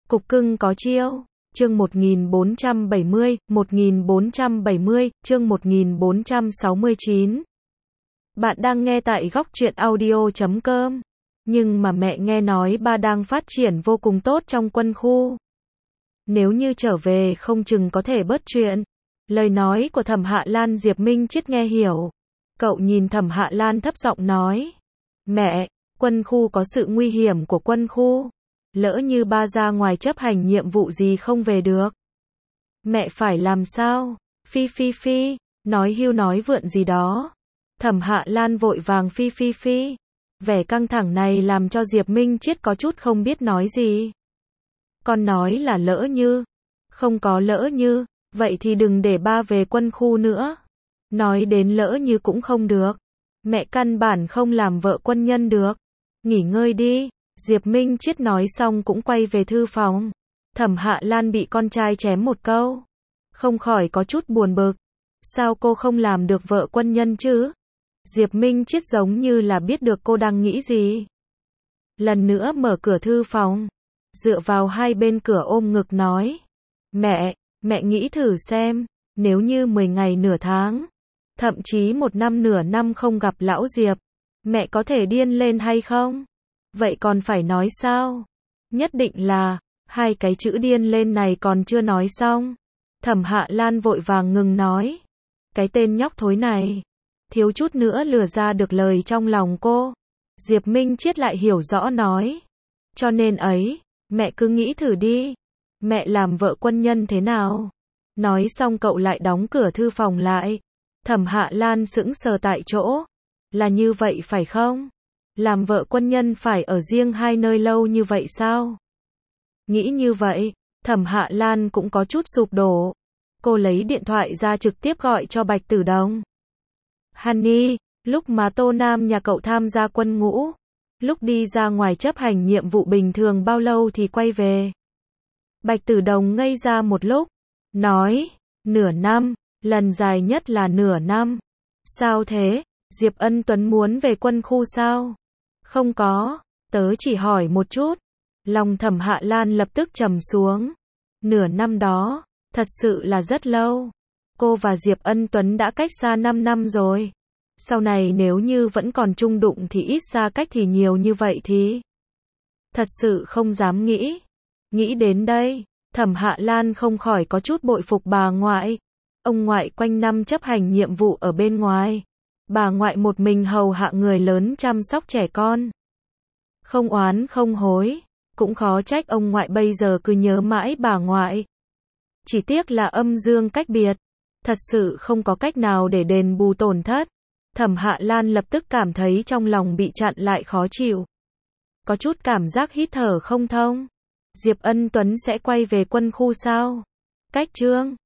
Cục cưng có chiêu. Chương 1470, chương 1469. Bạn đang nghe tại góc truyện audio.com. Nhưng mà mẹ nghe nói ba đang phát triển vô cùng tốt trong quân khu. Nếu như trở về không chừng có thể bớt chuyện. Lời nói của Thẩm Hạ Lan Diệp Minh Triết nghe hiểu. Cậu nhìn Thẩm Hạ Lan thấp giọng nói. Mẹ, quân khu có sự nguy hiểm của quân khu. Lỡ như ba ra ngoài chấp hành nhiệm vụ gì không về được. Mẹ phải làm sao? Phi, nói hưu nói vượn gì đó. Thẩm Hạ Lan vội vàng phi. Vẻ căng thẳng này làm cho Diệp Minh Triết có chút không biết nói gì. Con nói là lỡ như. Không có lỡ như, vậy thì đừng để ba về quân khu nữa. Nói đến lỡ như cũng không được. Mẹ căn bản không làm vợ quân nhân được. Nghỉ ngơi đi. Diệp Minh Triết nói xong cũng quay về thư phòng. Thẩm Hạ Lan bị con trai chém một câu. Không khỏi có chút buồn bực. Sao cô không làm được vợ quân nhân chứ? Diệp Minh Triết giống như là biết được cô đang nghĩ gì. Lần nữa mở cửa thư phòng. Dựa vào hai bên cửa ôm ngực nói. Mẹ nghĩ thử xem. Nếu như 10 ngày nửa tháng. Thậm chí 1 năm nửa năm không gặp lão Diệp. Mẹ có thể điên lên hay không? Vậy còn phải nói sao? Nhất định là, hai cái chữ điên lên này còn chưa nói xong. Thẩm Hạ Lan vội vàng ngừng nói. Cái tên nhóc thối này, thiếu chút nữa lừa ra được lời trong lòng cô. Diệp Minh Triết lại hiểu rõ nói. Cho nên ấy, mẹ cứ nghĩ thử đi. Mẹ làm vợ quân nhân thế nào? Nói xong cậu lại đóng cửa thư phòng lại. Thẩm Hạ Lan sững sờ tại chỗ. Là như vậy phải không? Làm vợ quân nhân phải ở riêng hai nơi lâu như vậy sao? Nghĩ như vậy, Thẩm Hạ Lan cũng có chút sụp đổ. Cô lấy điện thoại ra trực tiếp gọi cho Bạch Tử Đồng. Honey, lúc mà Tô Nam nhà cậu tham gia quân ngũ, lúc đi ra ngoài chấp hành nhiệm vụ bình thường bao lâu thì quay về? Bạch Tử Đồng ngây ra một lúc, nói, nửa năm, lần dài nhất là nửa năm. Sao thế? Diệp Ân Tuấn muốn về quân khu sao? Không có, tớ chỉ hỏi một chút. Lòng Thẩm Hạ Lan lập tức trầm xuống. Nửa năm đó, thật sự là rất lâu. Cô và Diệp Ân Tuấn đã cách xa 5 năm rồi. Sau này nếu như vẫn còn chung đụng thì ít xa cách thì nhiều như vậy thì. Thật sự không dám nghĩ. Nghĩ đến đây, Thẩm Hạ Lan không khỏi có chút bội phục bà ngoại. Ông ngoại quanh năm chấp hành nhiệm vụ ở bên ngoài. Bà ngoại một mình hầu hạ người lớn chăm sóc trẻ con. Không oán không hối, cũng khó trách ông ngoại bây giờ cứ nhớ mãi bà ngoại. Chỉ tiếc là âm dương cách biệt, thật sự không có cách nào để đền bù tổn thất. Thẩm Hạ Lan lập tức cảm thấy trong lòng bị chặn lại khó chịu. Có chút cảm giác hít thở không thông. Diệp Ân Tuấn sẽ quay về quân khu sao? Cách chương